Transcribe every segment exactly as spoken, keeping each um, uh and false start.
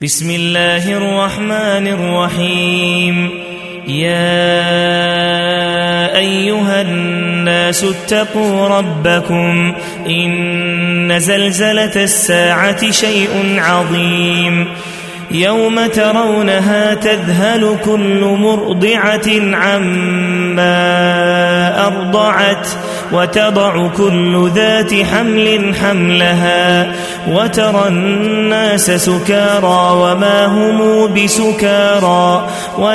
بسم الله الرحمن الرحيم. يا أيها الناس اتقوا ربكم إن زلزلة الساعة شيء عظيم يوم ترونها تذهل كل مرضعة عما أرضعت وتضع كل ذات حمل حملها وترى الناس سكارى وما هم بسكارى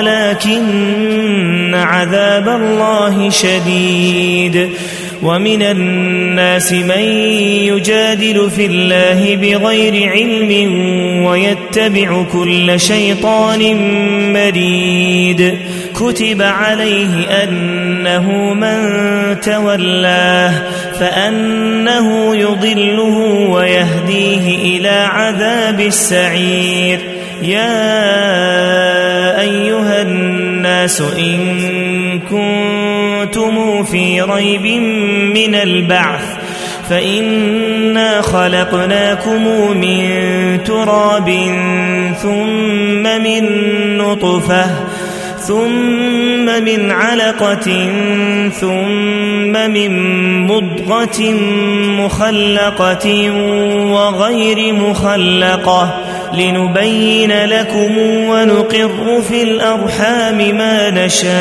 ولكن عذاب الله شديد. ومن الناس من يجادل في الله بغير علم ويتبع كل شيطان مريد. كتب عليه أنه من تولاه فأنه يضله ويهديه إلى عذاب السعير. يا أيها الناس إن كنتم في ريب من البعث فإنا خلقناكم من تراب ثم من نطفة ثم من علقة ثم من مضغة مخلقة وغير مخلقة لنبين لكم ونقر في الأرحام ما نشاء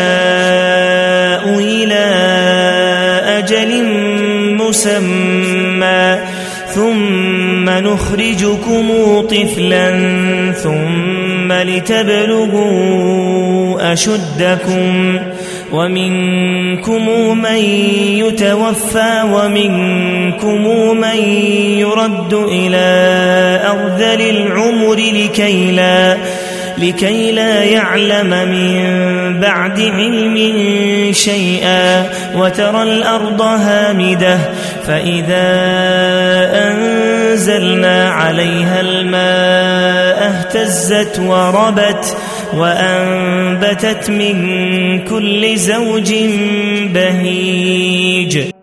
إلى أجل مسمى ثم نخرجكم طفلا ثم لتبلغوا أشدكم ومنكم من يتوفى ومنكم من يرد إلى أرذل العمر لكي لا لكي لا يعلم من بعد علم شيئا وترى الأرض هامدة فإذا أنزلنا عليها الماء اهتزت وربت وأنبتت من كل زوج بهيج.